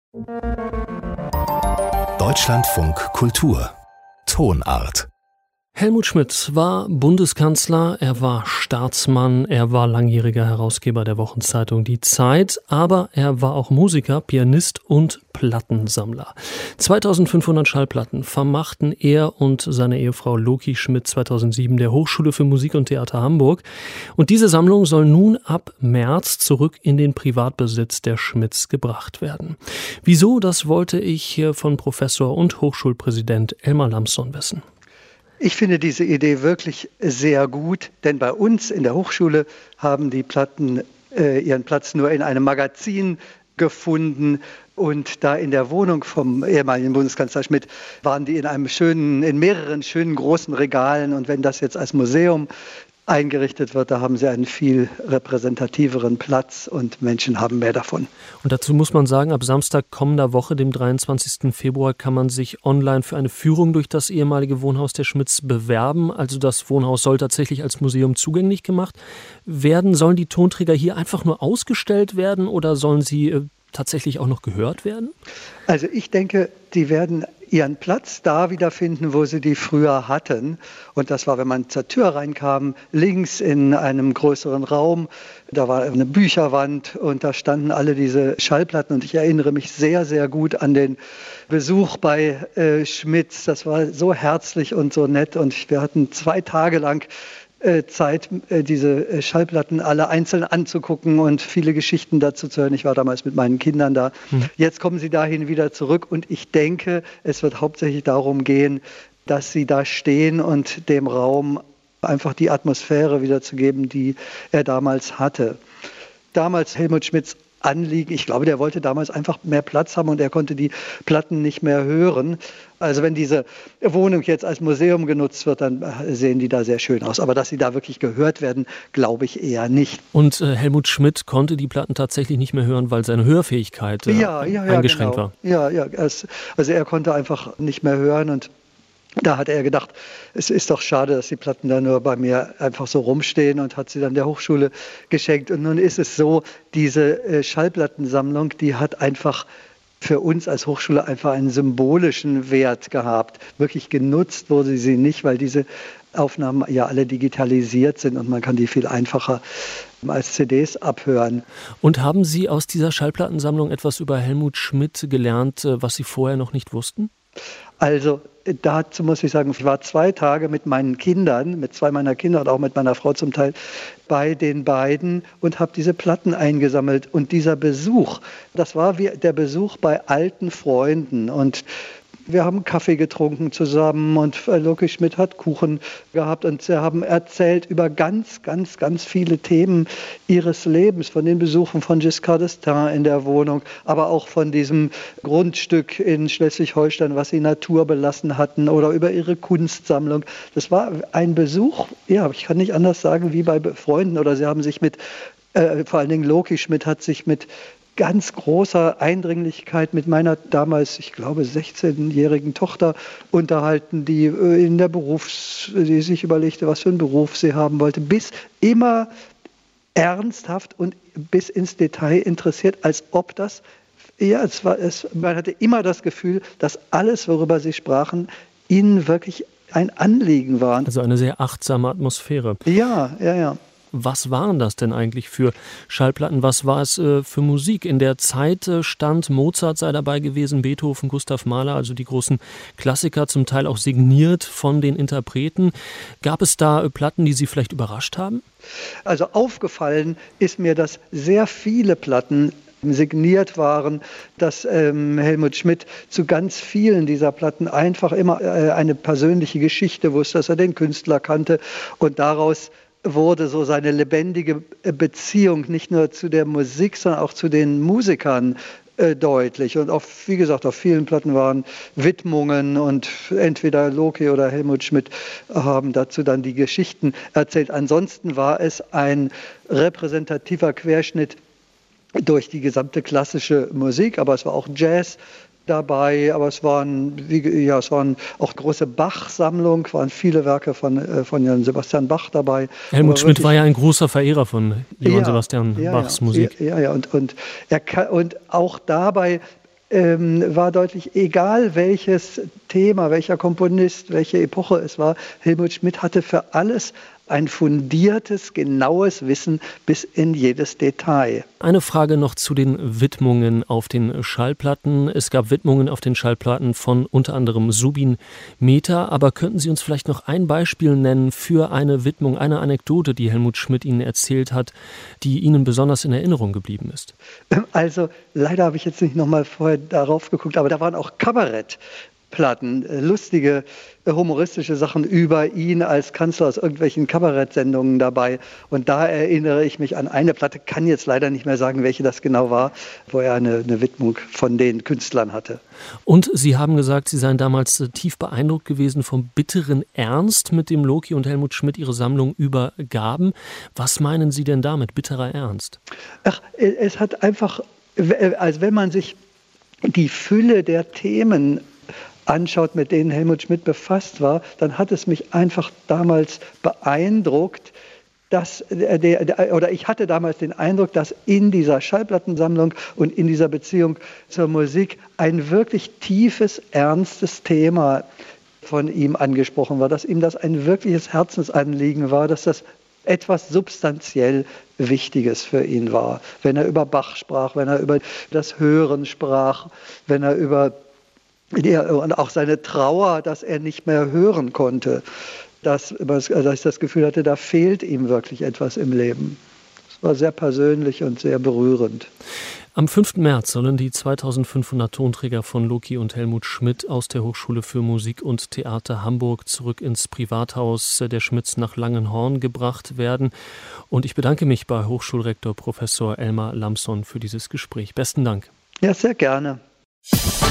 Deutschlandfunk Kultur Tonart. Helmut Schmidt war Bundeskanzler, er war Staatsmann, er war langjähriger Herausgeber der Wochenzeitung Die Zeit, aber er war auch Musiker, Pianist und Plattensammler. 2500 Schallplatten vermachten er und seine Ehefrau Loki Schmidt 2007 der Hochschule für Musik und Theater Hamburg. Und diese Sammlung soll nun ab März zurück in den Privatbesitz der Schmidts gebracht werden. Wieso, das wollte ich hier von Professor und Hochschulpräsident Elmar Lampson wissen. Ich finde diese Idee wirklich sehr gut, denn bei uns in der Hochschule haben die Platten ihren Platz nur in einem Magazin gefunden. Und da in der Wohnung vom ehemaligen Bundeskanzler Schmidt waren die in mehreren schönen großen Regalen. Und wenn das jetzt als Museum eingerichtet wird, da haben sie einen viel repräsentativeren Platz und Menschen haben mehr davon. Und dazu muss man sagen, ab Samstag kommender Woche, dem 23. Februar, kann man sich online für eine Führung durch das ehemalige Wohnhaus der Schmidts bewerben. Also das Wohnhaus soll tatsächlich als Museum zugänglich gemacht werden. Sollen die Tonträger hier einfach nur ausgestellt werden oder sollen sie tatsächlich auch noch gehört werden? Also ich denke, die werden ihren Platz da wiederfinden, wo sie die früher hatten. Und das war, wenn man zur Tür reinkam, links in einem größeren Raum. Da war eine Bücherwand und da standen alle diese Schallplatten. Und ich erinnere mich sehr, sehr gut an den Besuch bei Schmidts. Das war so herzlich und so nett. Und wir hatten 2 Tage lang Zeit, diese Schallplatten alle einzeln anzugucken und viele Geschichten dazu zu hören. Ich war damals mit meinen Kindern da. Jetzt kommen sie dahin wieder zurück und ich denke, es wird hauptsächlich darum gehen, dass sie da stehen und dem Raum einfach die Atmosphäre wiederzugeben, die er damals hatte. Damals Helmut Schmidts Anliegen, ich glaube, der wollte damals einfach mehr Platz haben und er konnte die Platten nicht mehr hören. Also wenn diese Wohnung jetzt als Museum genutzt wird, dann sehen die da sehr schön aus. Aber dass sie da wirklich gehört werden, glaube ich eher nicht. Und Helmut Schmidt konnte die Platten tatsächlich nicht mehr hören, weil seine Hörfähigkeit eingeschränkt war. Ja, also er konnte einfach nicht mehr hören und da hat er gedacht, es ist doch schade, dass die Platten da nur bei mir einfach so rumstehen und hat sie dann der Hochschule geschenkt. Und nun ist es so, diese Schallplattensammlung, die hat einfach für uns als Hochschule einfach einen symbolischen Wert gehabt. Wirklich genutzt wurde sie nicht, weil diese Aufnahmen ja alle digitalisiert sind und man kann die viel einfacher als CDs abhören. Und haben Sie aus dieser Schallplattensammlung etwas über Helmut Schmidt gelernt, was Sie vorher noch nicht wussten? Also dazu muss ich sagen, ich war 2 Tage mit meinen Kindern, mit 2 meiner Kinder und auch mit meiner Frau zum Teil bei den beiden und habe diese Platten eingesammelt. Und dieser Besuch, das war wie der Besuch bei alten Freunden. Und wir haben Kaffee getrunken zusammen und Loki Schmidt hat Kuchen gehabt und sie haben erzählt über ganz, ganz, ganz viele Themen ihres Lebens, von den Besuchen von Giscard d'Estaing in der Wohnung, aber auch von diesem Grundstück in Schleswig-Holstein, was sie naturbelassen hatten oder über ihre Kunstsammlung. Das war ein Besuch, ja, ich kann nicht anders sagen, wie bei Freunden oder sie haben sich vor allen Dingen Loki Schmidt hat sich mit ganz großer Eindringlichkeit mit meiner damals, ich glaube, 16-jährigen Tochter unterhalten, die die sich überlegte, was für einen Beruf sie haben wollte, bis immer ernsthaft und bis ins Detail interessiert, als ob das, man hatte immer das Gefühl, dass alles, worüber sie sprachen, ihnen wirklich ein Anliegen war. Also eine sehr achtsame Atmosphäre. Ja. Was waren das denn eigentlich für Schallplatten? Was war es für Musik? In der Zeit stand, Mozart sei dabei gewesen, Beethoven, Gustav Mahler, also die großen Klassiker, zum Teil auch signiert von den Interpreten. Gab es da Platten, die Sie vielleicht überrascht haben? Also aufgefallen ist mir, dass sehr viele Platten signiert waren, dass Helmut Schmidt zu ganz vielen dieser Platten einfach immer eine persönliche Geschichte wusste, dass er den Künstler kannte und daraus wurde so seine lebendige Beziehung nicht nur zu der Musik, sondern auch zu den Musikern deutlich. Und auch, wie gesagt, auf vielen Platten waren Widmungen und entweder Loki oder Helmut Schmidt haben dazu dann die Geschichten erzählt. Ansonsten war es ein repräsentativer Querschnitt durch die gesamte klassische Musik, aber es war auch Jazz dabei, aber es waren auch große Bach-Sammlung, waren viele Werke von Johann Sebastian Bach dabei. Helmut Schmidt war ja ein großer Verehrer von Johann Sebastian Bachs Musik. Und auch dabei war deutlich, egal welches Thema, welcher Komponist, welche Epoche es war, Helmut Schmidt hatte für alles ein fundiertes, genaues Wissen bis in jedes Detail. Eine Frage noch zu den Widmungen auf den Schallplatten. Es gab Widmungen auf den Schallplatten von unter anderem Zubin Mehta, aber könnten Sie uns vielleicht noch ein Beispiel nennen für eine Widmung, eine Anekdote, die Helmut Schmidt Ihnen erzählt hat, die Ihnen besonders in Erinnerung geblieben ist? Also leider habe ich jetzt nicht nochmal vorher darauf geguckt, aber da waren auch Kabarettplatten, lustige, humoristische Sachen über ihn als Kanzler aus irgendwelchen Kabarettsendungen dabei. Und da erinnere ich mich an eine Platte, kann jetzt leider nicht mehr sagen, welche das genau war, wo er eine Widmung von den Künstlern hatte. Und Sie haben gesagt, Sie seien damals tief beeindruckt gewesen vom bitteren Ernst, mit dem Loki und Helmut Schmidt ihre Sammlung übergaben. Was meinen Sie denn damit, bitterer Ernst? Ach, es hat einfach, also wenn man sich die Fülle der Themen anschaut, mit denen Helmut Schmidt befasst war, dann hat es mich einfach damals beeindruckt, ich hatte damals den Eindruck, dass in dieser Schallplattensammlung und in dieser Beziehung zur Musik ein wirklich tiefes, ernstes Thema von ihm angesprochen war, dass ihm das ein wirkliches Herzensanliegen war, dass das etwas substanziell Wichtiges für ihn war. Wenn er über Bach sprach, wenn er über das Hören sprach, wenn er über und auch seine Trauer, dass er nicht mehr hören konnte, dass ich das Gefühl hatte, da fehlt ihm wirklich etwas im Leben. Es war sehr persönlich und sehr berührend. Am 5. März sollen die 2500 Tonträger von Loki und Helmut Schmidt aus der Hochschule für Musik und Theater Hamburg zurück ins Privathaus der Schmidts nach Langenhorn gebracht werden. Und ich bedanke mich bei Hochschulrektor Professor Elmar Lamson für dieses Gespräch. Besten Dank. Ja, sehr gerne.